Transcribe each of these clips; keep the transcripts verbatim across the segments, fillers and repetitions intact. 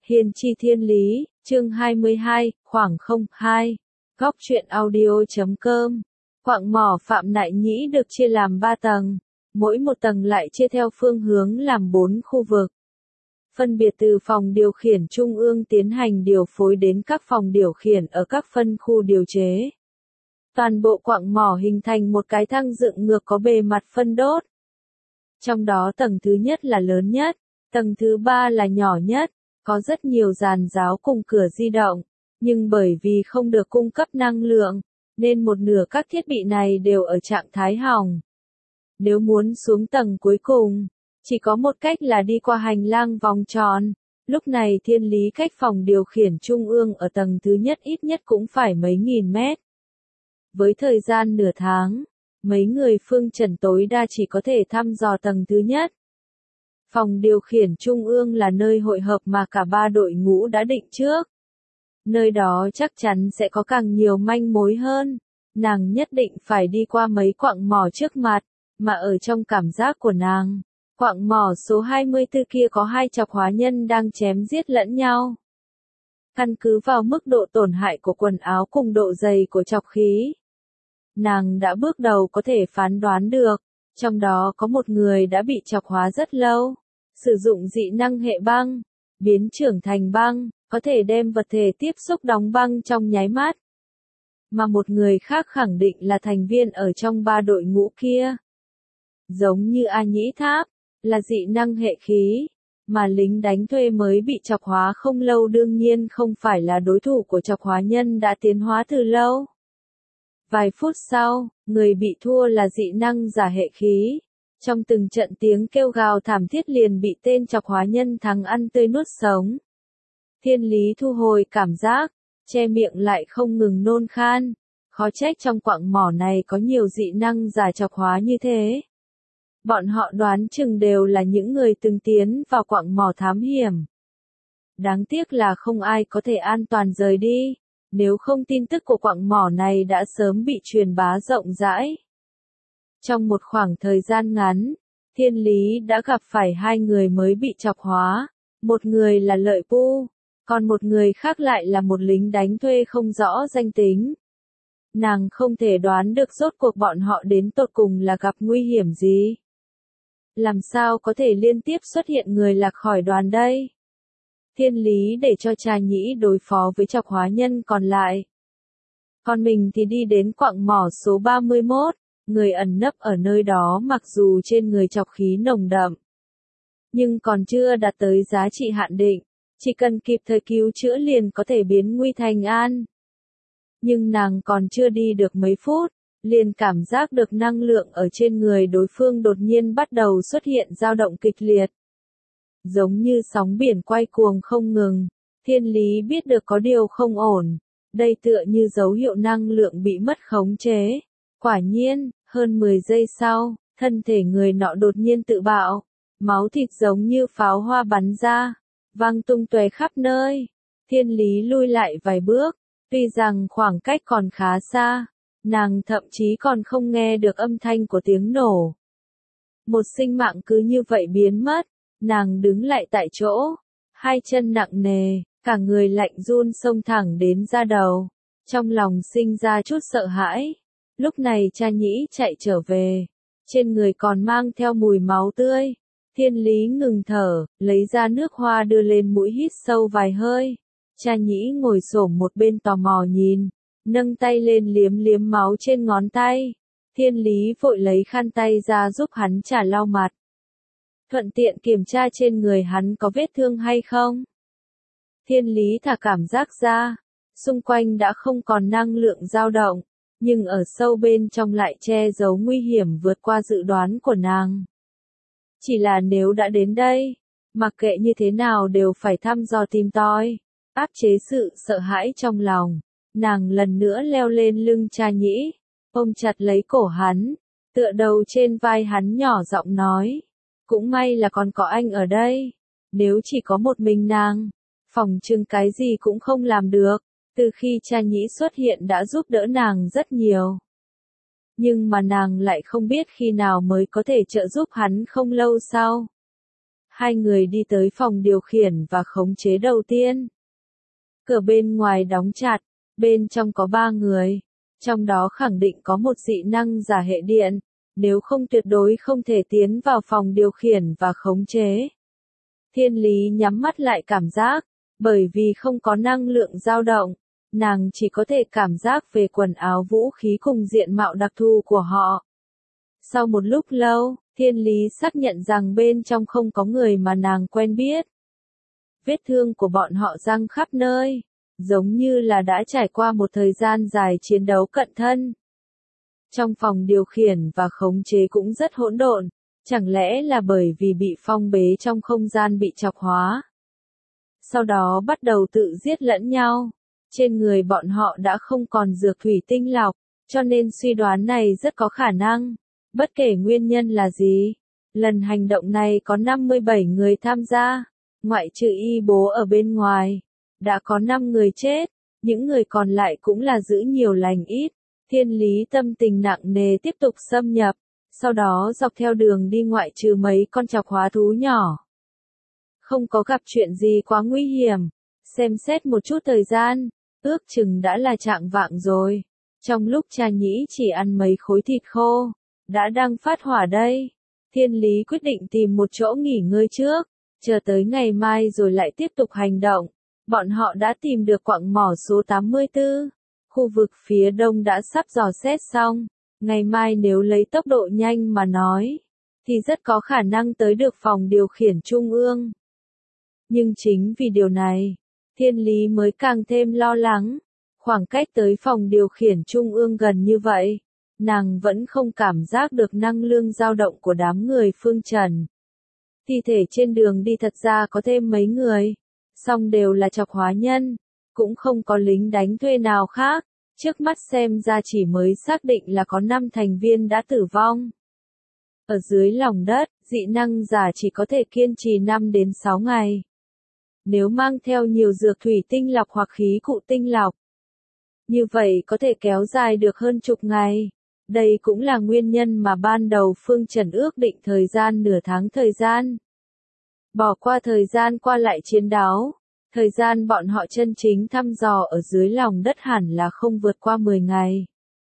Hiền chi thiên lý, chương hai mươi hai, khoảng không hai. Góc truyện audio.com. Quặng mỏ Phạm Nại Nhĩ được chia làm ba tầng, mỗi một tầng lại chia theo phương hướng làm bốn khu vực. Phân biệt từ phòng điều khiển trung ương tiến hành điều phối đến các phòng điều khiển ở các phân khu điều chế. Toàn bộ quặng mỏ hình thành một cái thang dựng ngược có bề mặt phân đốt. Trong đó tầng thứ nhất là lớn nhất, tầng thứ ba là nhỏ nhất, có rất nhiều giàn giáo cùng cửa di động, nhưng bởi vì không được cung cấp năng lượng, nên một nửa các thiết bị này đều ở trạng thái hỏng. Nếu muốn xuống tầng cuối cùng, chỉ có một cách là đi qua hành lang vòng tròn. Lúc này thiên lý cách phòng điều khiển trung ương ở tầng thứ nhất ít nhất cũng phải mấy nghìn mét. Với thời gian nửa tháng, mấy người phương trần tối đa chỉ có thể thăm dò tầng thứ nhất. Phòng điều khiển trung ương là nơi hội hợp mà cả ba đội ngũ đã định trước. Nơi đó chắc chắn sẽ có càng nhiều manh mối hơn. Nàng nhất định phải đi qua mấy quặng mỏ trước mặt, mà ở trong cảm giác của nàng, quặng mỏ số hai mươi tư kia có hai chọc hóa nhân đang chém giết lẫn nhau. Căn cứ vào mức độ tổn hại của quần áo cùng độ dày của chọc khí, nàng đã bước đầu có thể phán đoán được, trong đó có một người đã bị chọc hóa rất lâu, sử dụng dị năng hệ băng, biến trưởng thành băng, có thể đem vật thể tiếp xúc đóng băng trong nháy mắt. Mà một người khác khẳng định là thành viên ở trong ba đội ngũ kia. Giống như A Nhĩ Tháp, là dị năng hệ khí, mà lính đánh thuê mới bị chọc hóa không lâu đương nhiên không phải là đối thủ của chọc hóa nhân đã tiến hóa từ lâu. Vài phút sau, người bị thua là dị năng giả hệ khí. Trong từng trận tiếng kêu gào thảm thiết liền bị tên chọc hóa nhân thắng ăn tươi nuốt sống. Thiên lý thu hồi cảm giác, che miệng lại không ngừng nôn khan. Khó trách trong quặng mỏ này có nhiều dị năng giả chọc hóa như thế. Bọn họ đoán chừng đều là những người từng tiến vào quặng mỏ thám hiểm. Đáng tiếc là không ai có thể an toàn rời đi, nếu không tin tức của quặng mỏ này đã sớm bị truyền bá rộng rãi. Trong một khoảng thời gian ngắn, thiên lý đã gặp phải hai người mới bị chọc hóa, một người là Lợi Pu, còn một người khác lại là một lính đánh thuê không rõ danh tính. Nàng không thể đoán được rốt cuộc bọn họ đến tột cùng là gặp nguy hiểm gì. Làm sao có thể liên tiếp xuất hiện người lạc khỏi đoàn đây? Thiên lý để cho Trà Nhĩ đối phó với chọc hóa nhân còn lại. Còn mình thì đi đến quặng mỏ số ba mươi mốt, người ẩn nấp ở nơi đó mặc dù trên người chọc khí nồng đậm, nhưng còn chưa đạt tới giá trị hạn định, chỉ cần kịp thời cứu chữa liền có thể biến nguy thành an. Nhưng nàng còn chưa đi được mấy phút, liền cảm giác được năng lượng ở trên người đối phương đột nhiên bắt đầu xuất hiện dao động kịch liệt. Giống như sóng biển quay cuồng không ngừng, thiên lý biết được có điều không ổn, đây tựa như dấu hiệu năng lượng bị mất khống chế. Quả nhiên, hơn mười giây sau, thân thể người nọ đột nhiên tự bạo, máu thịt giống như pháo hoa bắn ra, văng tung tóe khắp nơi. Thiên lý lui lại vài bước, tuy rằng khoảng cách còn khá xa, nàng thậm chí còn không nghe được âm thanh của tiếng nổ. Một sinh mạng cứ như vậy biến mất, nàng đứng lại tại chỗ, hai chân nặng nề, cả người lạnh run xông thẳng đến da đầu, trong lòng sinh ra chút sợ hãi. Lúc này Trà Nhĩ chạy trở về, trên người còn mang theo mùi máu tươi. Thiên lý ngừng thở, lấy ra nước hoa đưa lên mũi hít sâu vài hơi. Trà Nhĩ ngồi xổm một bên tò mò nhìn, nâng tay lên liếm liếm máu trên ngón tay. Thiên lý vội lấy khăn tay ra giúp hắn chà lau mặt, thuận tiện kiểm tra trên người hắn có vết thương hay không. Thiên lý thả cảm giác ra, xung quanh đã không còn năng lượng dao động, nhưng ở sâu bên trong lại che giấu nguy hiểm vượt qua dự đoán của nàng. Chỉ là nếu đã đến đây, mặc kệ như thế nào đều phải thăm dò tìm tòi, áp chế sự sợ hãi trong lòng. Nàng lần nữa leo lên lưng Trà Nhĩ, ôm chặt lấy cổ hắn, tựa đầu trên vai hắn nhỏ giọng nói. Cũng may là còn có anh ở đây, nếu chỉ có một mình nàng, phỏng chừng cái gì cũng không làm được. Từ khi Trà Nhĩ xuất hiện đã giúp đỡ nàng rất nhiều. Nhưng mà nàng lại không biết khi nào mới có thể trợ giúp hắn không lâu sau. Hai người đi tới phòng điều khiển và khống chế đầu tiên. Cửa bên ngoài đóng chặt, bên trong có ba người. Trong đó khẳng định có một dị năng giả hệ điện, nếu không tuyệt đối không thể tiến vào phòng điều khiển và khống chế. Thiên Lý nhắm mắt lại cảm giác, bởi vì không có năng lượng dao động, nàng chỉ có thể cảm giác về quần áo vũ khí cùng diện mạo đặc thù của họ. Sau một lúc lâu, Thiên Lý xác nhận rằng bên trong không có người mà nàng quen biết. Vết thương của bọn họ răng khắp nơi, giống như là đã trải qua một thời gian dài chiến đấu cận thân. Trong phòng điều khiển và khống chế cũng rất hỗn độn, chẳng lẽ là bởi vì bị phong bế trong không gian bị chọc hóa. Sau đó bắt đầu tự giết lẫn nhau, trên người bọn họ đã không còn dược thủy tinh lọc, cho nên suy đoán này rất có khả năng. Bất kể nguyên nhân là gì, lần hành động này có năm mươi bảy người tham gia, ngoại trừ y bố ở bên ngoài, đã có năm người chết, những người còn lại cũng là giữ nhiều lành ít. Thiên Lý tâm tình nặng nề tiếp tục xâm nhập, sau đó dọc theo đường đi ngoại trừ mấy con chọc hóa thú nhỏ. Không có gặp chuyện gì quá nguy hiểm, xem xét một chút thời gian, ước chừng đã là chạng vạng rồi. Trong lúc Cha Nhĩ chỉ ăn mấy khối thịt khô, đã đang phát hỏa đây. Thiên Lý quyết định tìm một chỗ nghỉ ngơi trước, chờ tới ngày mai rồi lại tiếp tục hành động. Bọn họ đã tìm được quặng mỏ số tám mươi tư. Khu vực phía đông đã sắp dò xét xong, ngày mai nếu lấy tốc độ nhanh mà nói, thì rất có khả năng tới được phòng điều khiển trung ương. Nhưng chính vì điều này, Thiên Lý mới càng thêm lo lắng, khoảng cách tới phòng điều khiển trung ương gần như vậy, nàng vẫn không cảm giác được năng lượng dao động của đám người Phương Trần. Thi thể trên đường đi thật ra có thêm mấy người, song đều là chọc hóa nhân. Cũng không có lính đánh thuê nào khác, trước mắt xem ra chỉ mới xác định là có năm thành viên đã tử vong. Ở dưới lòng đất, dị năng giả chỉ có thể kiên trì năm đến sáu ngày. Nếu mang theo nhiều dược thủy tinh lọc hoặc khí cụ tinh lọc, như vậy có thể kéo dài được hơn chục ngày. Đây cũng là nguyên nhân mà ban đầu Phương Trần ước định thời gian nửa tháng thời gian. Bỏ qua thời gian qua lại chiến đấu. Thời gian bọn họ chân chính thăm dò ở dưới lòng đất hẳn là không vượt qua mười ngày.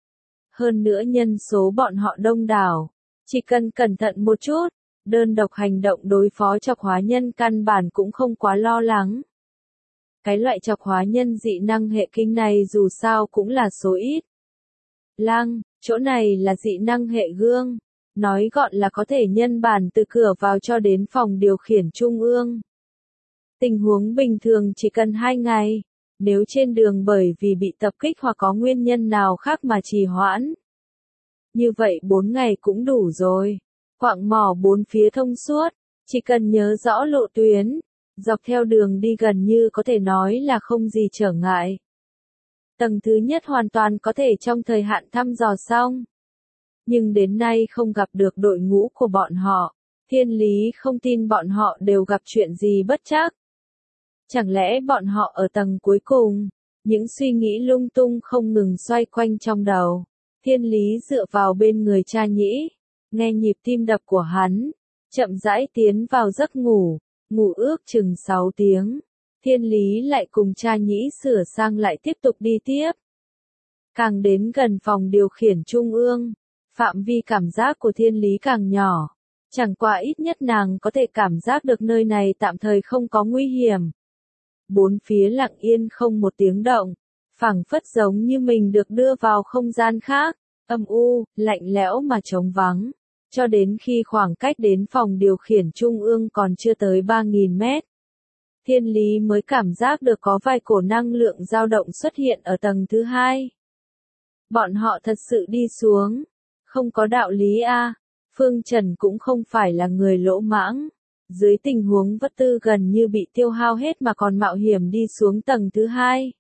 Hơn nữa nhân số bọn họ đông đảo, chỉ cần cẩn thận một chút, đơn độc hành động đối phó chọc hóa nhân căn bản cũng không quá lo lắng. Cái loại chọc hóa nhân dị năng hệ kinh này dù sao cũng là số ít. Lăng, chỗ này là dị năng hệ gương, nói gọn là có thể nhân bản từ cửa vào cho đến phòng điều khiển trung ương. Tình huống bình thường chỉ cần hai ngày, nếu trên đường bởi vì bị tập kích hoặc có nguyên nhân nào khác mà trì hoãn. Như vậy bốn ngày cũng đủ rồi. Quặng mỏ bốn phía thông suốt, chỉ cần nhớ rõ lộ tuyến, dọc theo đường đi gần như có thể nói là không gì trở ngại. Tầng thứ nhất hoàn toàn có thể trong thời hạn thăm dò xong. Nhưng đến nay không gặp được đội ngũ của bọn họ, Thiên Lý không tin bọn họ đều gặp chuyện gì bất trắc. Chẳng lẽ bọn họ ở tầng cuối cùng? Những suy nghĩ lung tung không ngừng xoay quanh trong đầu. Thiên Lý dựa vào bên người Cha Nhĩ, nghe nhịp tim đập của hắn, chậm rãi tiến vào giấc ngủ, ngủ ước chừng sáu tiếng. Thiên Lý lại cùng Cha Nhĩ sửa sang lại tiếp tục đi tiếp. Càng đến gần phòng điều khiển trung ương, phạm vi cảm giác của Thiên Lý càng nhỏ. Chẳng qua ít nhất nàng có thể cảm giác được nơi này tạm thời không có nguy hiểm. Bốn phía lặng yên không một tiếng động, phảng phất giống như mình được đưa vào không gian khác, âm u, lạnh lẽo mà trống vắng, cho đến khi khoảng cách đến phòng điều khiển trung ương còn chưa tới ba nghìn mét. Thiên Lý mới cảm giác được có vài cổ năng lượng dao động xuất hiện ở tầng thứ hai. Bọn họ thật sự đi xuống, không có đạo lý a. Phương Trần cũng không phải là người lỗ mãng. Dưới tình huống vật tư gần như bị tiêu hao hết mà còn mạo hiểm đi xuống tầng thứ hai.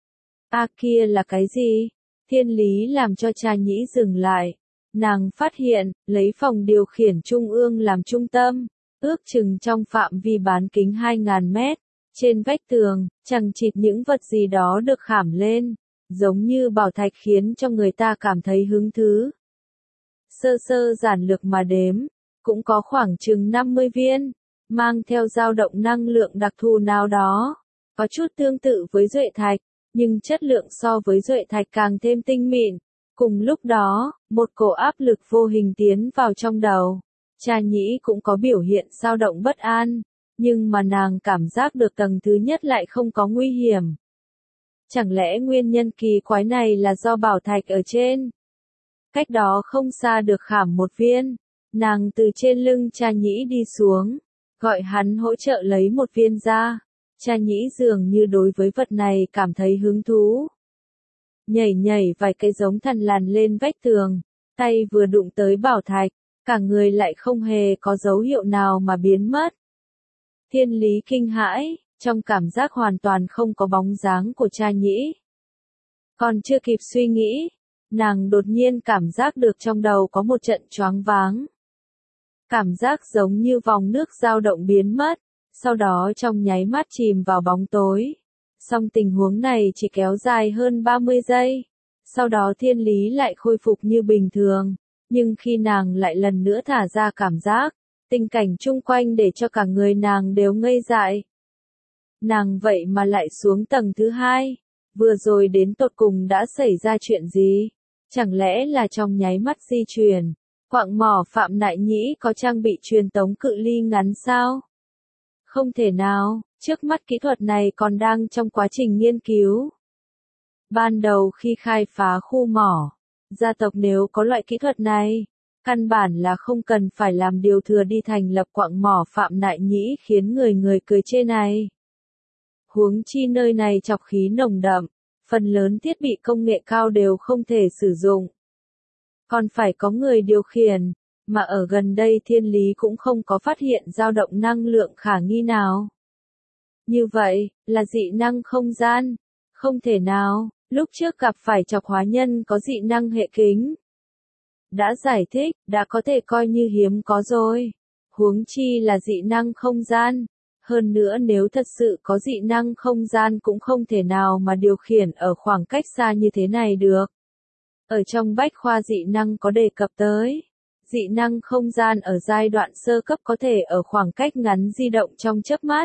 A kia là cái gì? Thiên Lý làm cho Cha Nhĩ dừng lại. Nàng phát hiện, lấy phòng điều khiển trung ương làm trung tâm, ước chừng trong phạm vi bán kính hai nghìn mét. Trên vách tường, chằng chịt những vật gì đó được khảm lên, giống như bảo thạch khiến cho người ta cảm thấy hứng thú. Sơ sơ giản lược mà đếm, cũng có khoảng chừng năm mươi viên. mang theo dao động năng lượng đặc thù nào đó, có chút tương tự với duệ thạch, nhưng chất lượng so với duệ thạch càng thêm tinh mịn. Cùng lúc đó, một cổ áp lực vô hình tiến vào trong đầu. Cha Nhĩ cũng có biểu hiện dao động bất an, nhưng mà nàng cảm giác được tầng thứ nhất lại không có nguy hiểm. Chẳng lẽ nguyên nhân kỳ quái này là do bảo thạch ở trên? Cách đó không xa được khảm một viên, nàng từ trên lưng Cha Nhĩ đi xuống, gọi hắn hỗ trợ lấy một viên ra. Cha Nhĩ dường như đối với vật này cảm thấy hứng thú. Nhảy nhảy vài cái giống thần lằn lên vách tường, tay vừa đụng tới bảo thạch, cả người lại không hề có dấu hiệu nào mà biến mất. Thiên Lý kinh hãi, trong cảm giác hoàn toàn không có bóng dáng của Cha Nhĩ. Còn chưa kịp suy nghĩ, nàng đột nhiên cảm giác được trong đầu có một trận choáng váng. Cảm giác giống như vòng nước dao động biến mất, sau đó trong nháy mắt chìm vào bóng tối. Song tình huống này chỉ kéo dài hơn ba mươi giây. Sau đó Thiên Lý lại khôi phục như bình thường, nhưng khi nàng lại lần nữa thả ra cảm giác, tình cảnh chung quanh để cho cả người nàng đều ngây dại. Nàng vậy mà lại xuống tầng thứ hai, vừa rồi đến tột cùng đã xảy ra chuyện gì? Chẳng lẽ là trong nháy mắt di chuyển, quặng mỏ Phạm Nại Nhĩ có trang bị truyền tống cự ly ngắn sao? Không thể nào, trước mắt kỹ thuật này còn đang trong quá trình nghiên cứu. Ban đầu khi khai phá khu mỏ, gia tộc nếu có loại kỹ thuật này, căn bản là không cần phải làm điều thừa đi thành lập quặng mỏ Phạm Nại Nhĩ khiến người người cười chê này. Huống chi nơi này trọc khí nồng đậm, phần lớn thiết bị công nghệ cao đều không thể sử dụng. Còn phải có người điều khiển, mà ở gần đây Thiên Lý cũng không có phát hiện dao động năng lượng khả nghi nào. Như vậy, là dị năng không gian? Không thể nào, lúc trước gặp phải chọc hóa nhân có dị năng hệ kính. Đã giải thích, đã có thể coi như hiếm có rồi. Huống chi là dị năng không gian. Hơn nữa nếu thật sự có dị năng không gian cũng không thể nào mà điều khiển ở khoảng cách xa như thế này được. Ở trong bách khoa dị năng có đề cập tới, dị năng không gian ở giai đoạn sơ cấp có thể ở khoảng cách ngắn di động trong chớp mắt.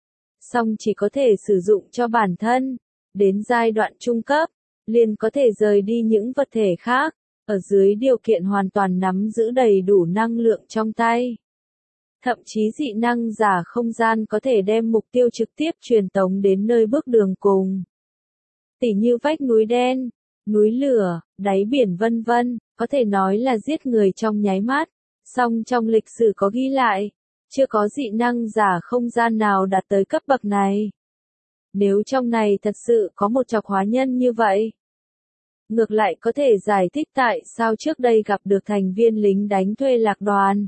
Song chỉ có thể sử dụng cho bản thân, đến giai đoạn trung cấp, liền có thể rời đi những vật thể khác, ở dưới điều kiện hoàn toàn nắm giữ đầy đủ năng lượng trong tay. Thậm chí dị năng giả không gian có thể đem mục tiêu trực tiếp truyền tống đến nơi bước đường cùng. Tỉ như vách núi đen, núi lửa, đáy biển vân vân, có thể nói là giết người trong nháy mắt. Song trong lịch sử có ghi lại, chưa có dị năng giả không gian nào đạt tới cấp bậc này. Nếu trong này thật sự có một chọc hóa nhân như vậy, ngược lại có thể giải thích tại sao trước đây gặp được thành viên lính đánh thuê lạc đoàn.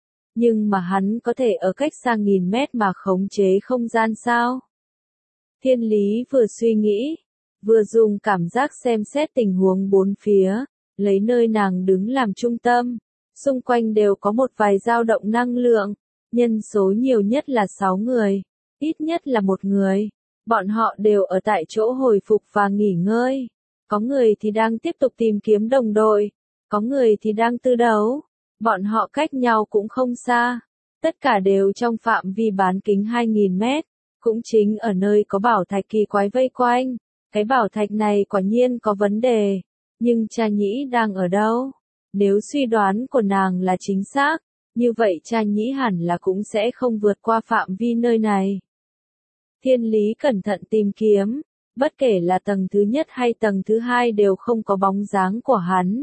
Nhưng mà hắn có thể ở cách xa nghìn mét mà khống chế không gian sao? Thiên Lý vừa suy nghĩ, vừa dùng cảm giác xem xét tình huống bốn phía, lấy nơi nàng đứng làm trung tâm. Xung quanh đều có một vài dao động năng lượng, nhân số nhiều nhất là sáu người, ít nhất là một người. Bọn họ đều ở tại chỗ hồi phục và nghỉ ngơi. Có người thì đang tiếp tục tìm kiếm đồng đội, có người thì đang tư đấu. Bọn họ cách nhau cũng không xa, tất cả đều trong phạm vi bán kính hai nghìn mét, cũng chính ở nơi có bảo thạch kỳ quái vây quanh. Cái bảo thạch này quả nhiên có vấn đề, nhưng Cha Nhĩ đang ở đâu? Nếu suy đoán của nàng là chính xác, như vậy Cha Nhĩ hẳn là cũng sẽ không vượt qua phạm vi nơi này. Thiên Lý cẩn thận tìm kiếm, bất kể là tầng thứ nhất hay tầng thứ hai đều không có bóng dáng của hắn.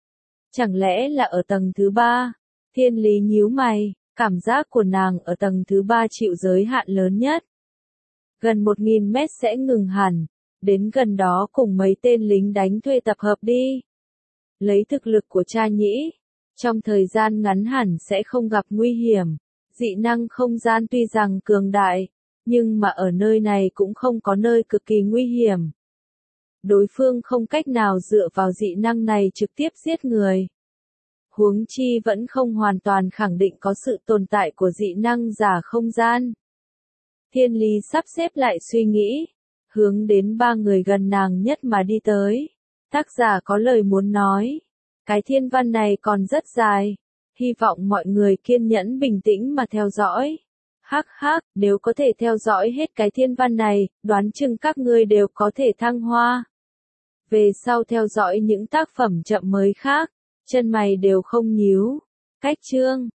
Chẳng lẽ là ở tầng thứ ba? Thiên Lý nhíu mày, cảm giác của nàng ở tầng thứ ba chịu giới hạn lớn nhất. Gần một nghìn mét sẽ ngừng hẳn, đến gần đó cùng mấy tên lính đánh thuê tập hợp đi. Lấy thực lực của Cha Nhĩ, trong thời gian ngắn hẳn sẽ không gặp nguy hiểm. Dị năng không gian tuy rằng cường đại, nhưng mà ở nơi này cũng không có nơi cực kỳ nguy hiểm. Đối phương không cách nào dựa vào dị năng này trực tiếp giết người. Huống chi vẫn không hoàn toàn khẳng định có sự tồn tại của dị năng giả không gian. Thiên Lý sắp xếp lại suy nghĩ, hướng đến ba người gần nàng nhất mà đi tới. Tác giả có lời muốn nói, cái thiên văn này còn rất dài, hy vọng mọi người kiên nhẫn bình tĩnh mà theo dõi. Hắc hắc, nếu có thể theo dõi hết cái thiên văn này, đoán chừng các ngươi đều có thể thăng hoa. Về sau theo dõi những tác phẩm chậm mới khác, chân mày đều không nhíu. Cách chương